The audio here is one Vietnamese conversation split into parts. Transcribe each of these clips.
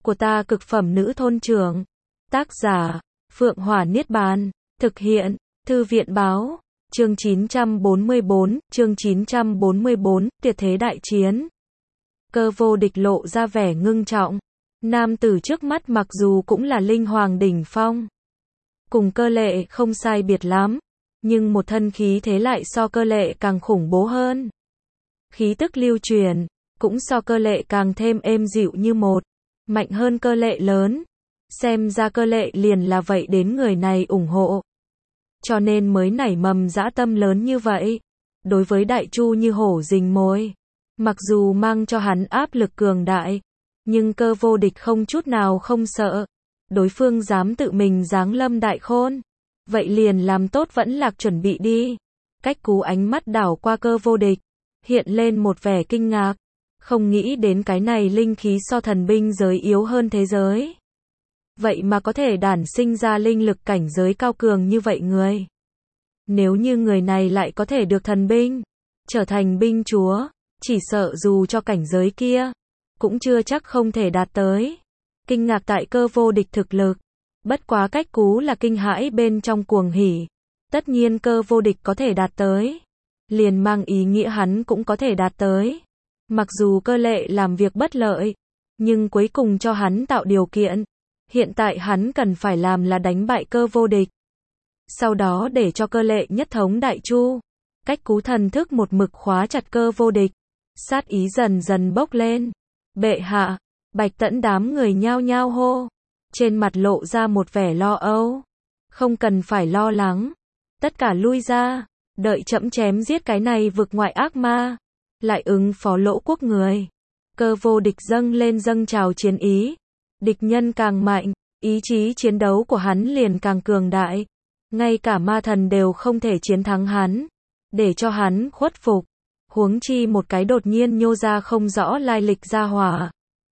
của ta cực phẩm nữ thôn trưởng. Tác giả, Phượng Hỏa Niết Bàn. Thực hiện, Thư viện Báo. Chương 944, chương 944, Tuyệt thế đại chiến. Cơ Vô Địch lộ ra vẻ ngưng trọng. Nam tử trước mắt mặc dù cũng là linh hoàng đỉnh phong, cùng Cơ Lệ không sai biệt lắm, nhưng một thân khí thế lại so Cơ Lệ càng khủng bố hơn. Khí tức lưu truyền, cũng so Cơ Lệ càng thêm êm dịu như một, mạnh hơn Cơ Lệ lớn. Xem ra Cơ Lệ liền là vậy đến người này ủng hộ, cho nên mới nảy mầm dã tâm lớn như vậy. Đối với Đại Chu như hổ rình mồi, mặc dù mang cho hắn áp lực cường đại, nhưng Cơ Vô Địch không chút nào không sợ. Đối phương dám tự mình giáng lâm Đại Khôn, vậy liền làm tốt vẫn lạc chuẩn bị đi. Cách Cú ánh mắt đảo qua Cơ Vô Địch, hiện lên một vẻ kinh ngạc. Không nghĩ đến cái này linh khí so thần binh giới yếu hơn thế giới, vậy mà có thể đản sinh ra linh lực cảnh giới cao cường như vậy người. Nếu như người này lại có thể được thần binh, trở thành binh chúa, chỉ sợ dù cho cảnh giới kia, cũng chưa chắc không thể đạt tới. Kinh ngạc tại Cơ Vô Địch thực lực, bất quá Cách Cú là kinh hãi bên trong cuồng hỉ. Tất nhiên Cơ Vô Địch có thể đạt tới, liền mang ý nghĩa hắn cũng có thể đạt tới. Mặc dù Cơ Lệ làm việc bất lợi, nhưng cuối cùng cho hắn tạo điều kiện. Hiện tại hắn cần phải làm là đánh bại Cơ Vô Địch, sau đó để cho Cơ Lệ nhất thống Đại Chu. Cách Cú thần thức một mực khóa chặt Cơ Vô Địch, sát ý dần dần bốc lên. Bệ hạ, Bạch Tẫn đám người nhao nhao hô, trên mặt lộ ra một vẻ lo âu. Không cần phải lo lắng, tất cả lui ra, đợi trẫm chém giết cái này vực ngoại ác ma, lại ứng phó Lỗ quốc người. Cơ Vô Địch dâng lên dâng trào chiến ý. Địch nhân càng mạnh, ý chí chiến đấu của hắn liền càng cường đại. Ngay cả ma thần đều không thể chiến thắng hắn, để cho hắn khuất phục. Huống chi một cái đột nhiên nhô ra không rõ lai lịch ra hỏa.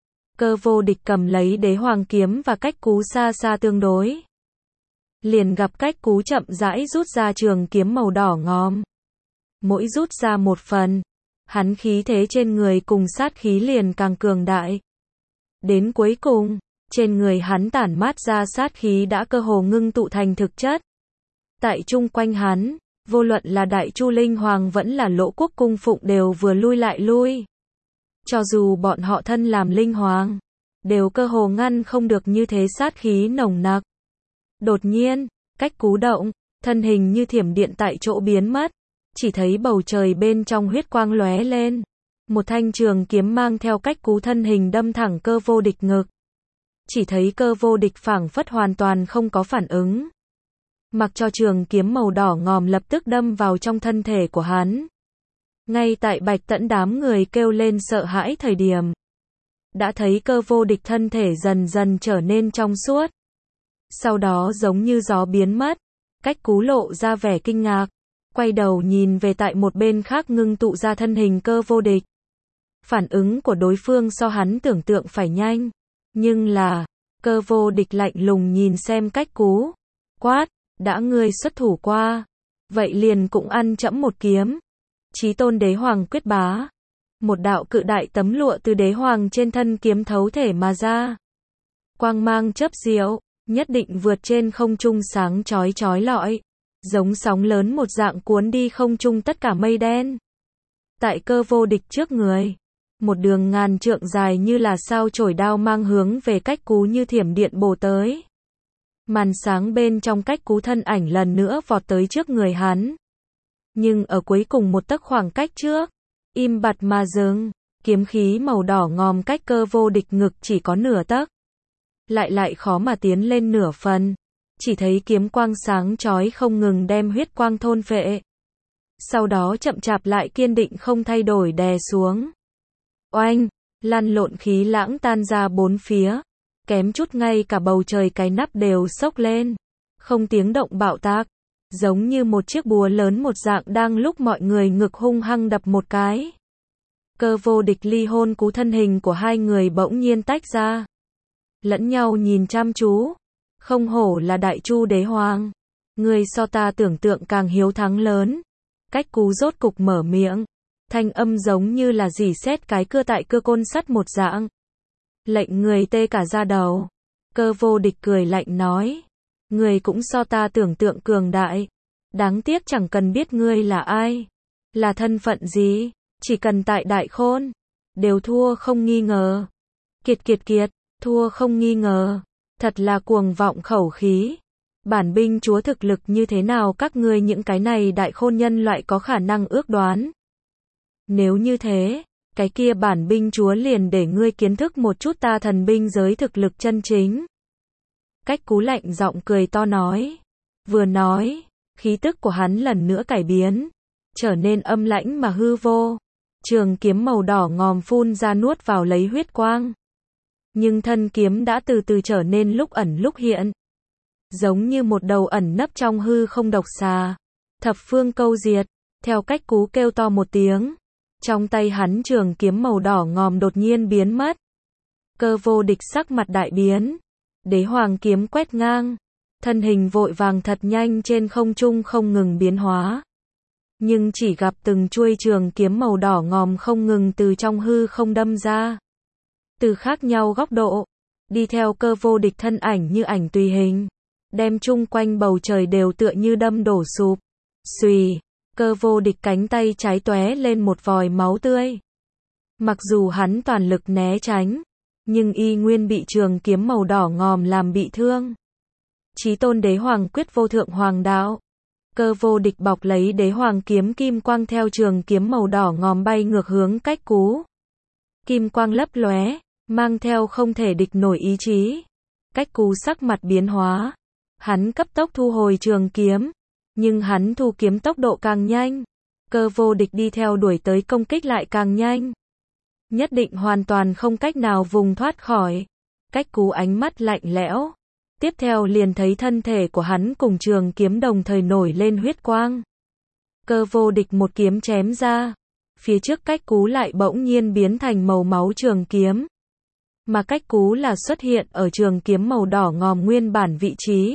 Cơ Vô Địch cầm lấy Đế Hoàng kiếm và Cách Cú xa xa tương đối. Liền gặp Cách Cú chậm rãi rút ra trường kiếm màu đỏ ngòm. Mỗi rút ra một phần, hắn khí thế trên người cùng sát khí liền càng cường đại. Đến cuối cùng, trên người hắn tản mát ra sát khí đã cơ hồ ngưng tụ thành thực chất. Tại chung quanh hắn, vô luận là Đại Chu Linh Hoàng vẫn là Lỗ quốc cung phụng đều vừa lui lại lui. Cho dù bọn họ thân làm Linh Hoàng, đều cơ hồ ngăn không được như thế sát khí nồng nặc. Đột nhiên, Cách Cú động, thân hình như thiểm điện tại chỗ biến mất. Chỉ thấy bầu trời bên trong huyết quang lóe lên. Một thanh trường kiếm mang theo Cách Cú thân hình đâm thẳng Cơ Vô Địch ngực. Chỉ thấy Cơ Vô Địch phảng phất hoàn toàn không có phản ứng, mặc cho trường kiếm màu đỏ ngòm lập tức đâm vào trong thân thể của hắn. Ngay tại Bạch Tẫn đám người kêu lên sợ hãi thời điểm, đã thấy Cơ Vô Địch thân thể dần dần trở nên trong suốt. Sau đó giống như gió biến mất. Cách Cú lộ ra vẻ kinh ngạc, quay đầu nhìn về tại một bên khác ngưng tụ ra thân hình Cơ Vô Địch. Phản ứng của đối phương so hắn tưởng tượng phải nhanh, nhưng là, Cơ Vô Địch lạnh lùng nhìn xem Cách Cú, quát, đã ngươi xuất thủ qua, vậy liền cũng ăn trẫm một kiếm. Chí tôn Đế Hoàng quyết bá. Một đạo cự đại tấm lụa từ Đế Hoàng trên thân kiếm thấu thể mà ra. Quang mang chớp diệu, nhất định vượt trên không trung sáng chói chói lọi, giống sóng lớn một dạng cuốn đi không trung tất cả mây đen. Tại Cơ Vô Địch trước người, một đường ngàn trượng dài như là sao chổi đao mang hướng về Cách Cú như thiểm điện bổ tới. Màn sáng bên trong Cách Cú thân ảnh lần nữa vọt tới trước người hắn. Nhưng ở cuối cùng một tấc khoảng cách trước, im bặt mà dừng. Kiếm khí màu đỏ ngòm cách Cơ Vô Địch ngực chỉ có nửa tấc, lại khó mà tiến lên nửa phần. Chỉ thấy kiếm quang sáng chói không ngừng đem huyết quang thôn phệ. Sau đó chậm chạp lại kiên định không thay đổi đè xuống. Oanh, lăn lộn khí lãng tan ra bốn phía, kém chút ngay cả bầu trời cái nắp đều xốc lên, không tiếng động bạo tạc, giống như một chiếc búa lớn một dạng đang lúc mọi người ngực hung hăng đập một cái. Cơ Vô Địch ly hôn cú thân hình của hai người bỗng nhiên tách ra, lẫn nhau nhìn chăm chú. Không hổ là Đại Chu Đế Hoàng, người so ta tưởng tượng càng hiếu thắng lớn. Cách Cú rốt cục mở miệng, thanh âm giống như là rỉ sét cái cưa tại cưa côn sắt một dạng. lệnh người tê cả da đầu. Cơ Vô Địch cười lạnh nói, ngươi cũng so ta tưởng tượng cường đại. Đáng tiếc chẳng cần biết ngươi là ai, là thân phận gì, chỉ cần tại Đại Khôn, đều thua không nghi ngờ. Kiệt, thua không nghi ngờ, thật là cuồng vọng khẩu khí. Bản binh chúa thực lực như thế nào các ngươi những cái này Đại Khôn nhân loại có khả năng ước đoán. Nếu như thế, cái kia bản binh chúa liền để ngươi kiến thức một chút ta thần binh giới thực lực chân chính. Cách Cú lạnh giọng cười to nói. Vừa nói, khí tức của hắn lần nữa cải biến, trở nên âm lãnh mà hư vô. Trường kiếm màu đỏ ngòm phun ra nuốt vào lấy huyết quang. Nhưng thân kiếm đã từ từ trở nên lúc ẩn lúc hiện. Giống như một đầu ẩn nấp trong hư không độc xà. Thập phương câu diệt, theo Cách Cú kêu to một tiếng. Trong tay hắn trường kiếm màu đỏ ngòm đột nhiên biến mất. Cơ Vô Địch sắc mặt đại biến. Đế hoàng kiếm quét ngang. Thân hình vội vàng thật nhanh trên không trung không ngừng biến hóa. Nhưng chỉ gặp từng chuôi trường kiếm màu đỏ ngòm không ngừng từ trong hư không đâm ra. Từ khác nhau góc độ, đi theo Cơ Vô Địch thân ảnh như ảnh tùy hình, đem chung quanh bầu trời đều tựa như đâm đổ sụp. Xùy, Cơ Vô Địch cánh tay trái tóe lên một vòi máu tươi. Mặc dù hắn toàn lực né tránh, nhưng y nguyên bị trường kiếm màu đỏ ngòm làm bị thương. Chí tôn đế hoàng quyết vô thượng hoàng đạo. Cơ Vô Địch bọc lấy đế hoàng kiếm kim quang theo trường kiếm màu đỏ ngòm bay ngược hướng Cách Cú. Kim quang lấp lóe, mang theo không thể địch nổi ý chí. Cách Cú sắc mặt biến hóa. Hắn cấp tốc thu hồi trường kiếm, nhưng hắn thu kiếm tốc độ càng nhanh. Cơ Vô Địch đi theo đuổi tới công kích lại càng nhanh. Nhất định hoàn toàn không cách nào vùng thoát khỏi. Cách Cú ánh mắt lạnh lẽo. Tiếp theo liền thấy thân thể của hắn cùng trường kiếm đồng thời nổi lên huyết quang. Cơ Vô Địch một kiếm chém ra. Phía trước Cách Cú lại bỗng nhiên biến thành màu máu trường kiếm. Mà Cách Cú là xuất hiện ở trường kiếm màu đỏ ngòm nguyên bản vị trí.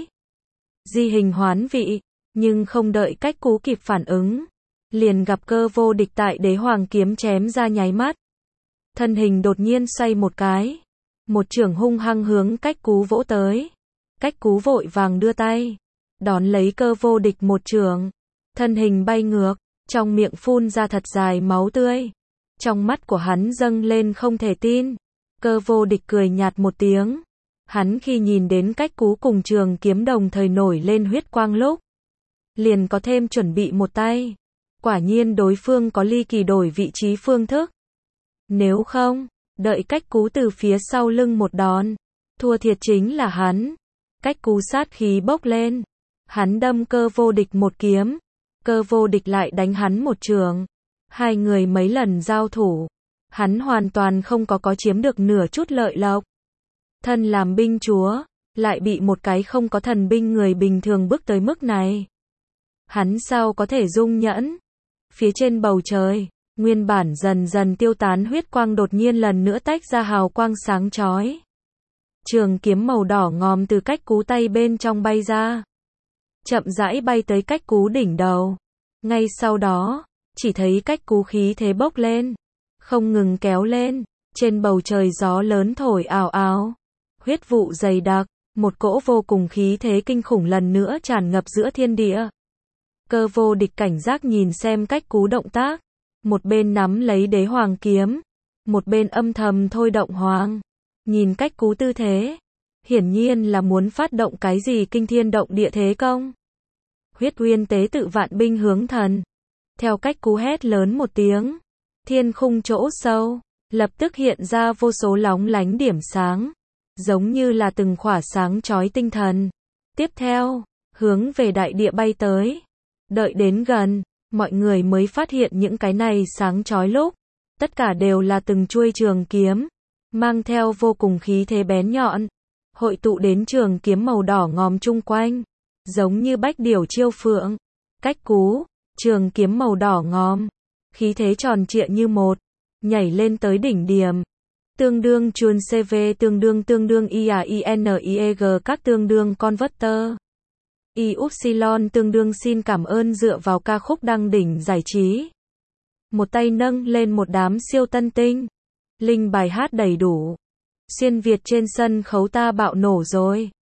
Di hình hoán vị, nhưng không đợi Cách Cú kịp phản ứng. Liền gặp Cơ Vô Địch tại đế hoàng kiếm chém ra nháy mắt. Thân hình đột nhiên xoay một cái. Một chưởng hung hăng hướng Cách Cú vỗ tới. Cách Cú vội vàng đưa tay, đón lấy Cơ Vô Địch một chưởng. Thân hình bay ngược, trong miệng phun ra thật dài máu tươi. Trong mắt của hắn dâng lên không thể tin. Cơ Vô Địch cười nhạt một tiếng. Hắn khi nhìn đến Cách Cú cùng trường kiếm đồng thời nổi lên huyết quang lúc, liền có thêm chuẩn bị một tay. Quả nhiên đối phương có ly kỳ đổi vị trí phương thức. Nếu không, đợi Cách Cú từ phía sau lưng một đòn, thua thiệt chính là hắn. Cách Cú sát khí bốc lên. Hắn đâm Cơ Vô Địch một kiếm. Cơ Vô Địch lại đánh hắn một chưởng. Hai người mấy lần giao thủ, hắn hoàn toàn không có chiếm được nửa chút lợi lộc. Thân làm binh chúa, lại bị một cái không có thần binh người bình thường bước tới mức này. Hắn sao có thể dung nhẫn? Phía trên bầu trời, nguyên bản dần dần tiêu tán huyết quang đột nhiên lần nữa tách ra hào quang sáng chói. Trường kiếm màu đỏ ngòm từ Cách Cú tay bên trong bay ra. Chậm rãi bay tới Cách Cú đỉnh đầu. Ngay sau đó, chỉ thấy Cách Cú khí thế bốc lên. Không ngừng kéo lên. Trên bầu trời gió lớn thổi ào ào. Huyết vụ dày đặc. Một cỗ vô cùng khí thế kinh khủng lần nữa tràn ngập giữa thiên địa. Cơ Vô Địch cảnh giác nhìn xem Cách Cú động tác. Một bên nắm lấy đế hoàng kiếm. Một bên âm thầm thôi động hoàng. Nhìn Cách Cú tư thế, hiển nhiên là muốn phát động cái gì kinh thiên động địa thế công. Huyết Uyên tế tự vạn binh hướng thần. Theo Cách Cú hét lớn một tiếng, thiên khung chỗ sâu lập tức hiện ra vô số lóng lánh điểm sáng, giống như là từng khỏa sáng chói tinh thần. Tiếp theo, hướng về đại địa bay tới. Đợi đến gần, mọi người mới phát hiện những cái này sáng chói lúc, tất cả đều là từng chuôi trường kiếm, mang theo vô cùng khí thế bén nhọn, hội tụ đến trường kiếm màu đỏ ngòm chung quanh, giống như bách điểu chiêu phượng. Cách Cú, trường kiếm màu đỏ ngòm, khí thế tròn trịa như một, nhảy lên tới đỉnh điểm. Tương đương chuồn CV tương đương IAINIEG các tương đương converter. Y-upsilon tương đương xin cảm ơn dựa vào ca khúc đăng đỉnh giải trí. Một tay nâng lên một đám siêu tân tinh. Linh bài hát đầy đủ. Xuyên Việt trên sân khấu ta bạo nổ rồi.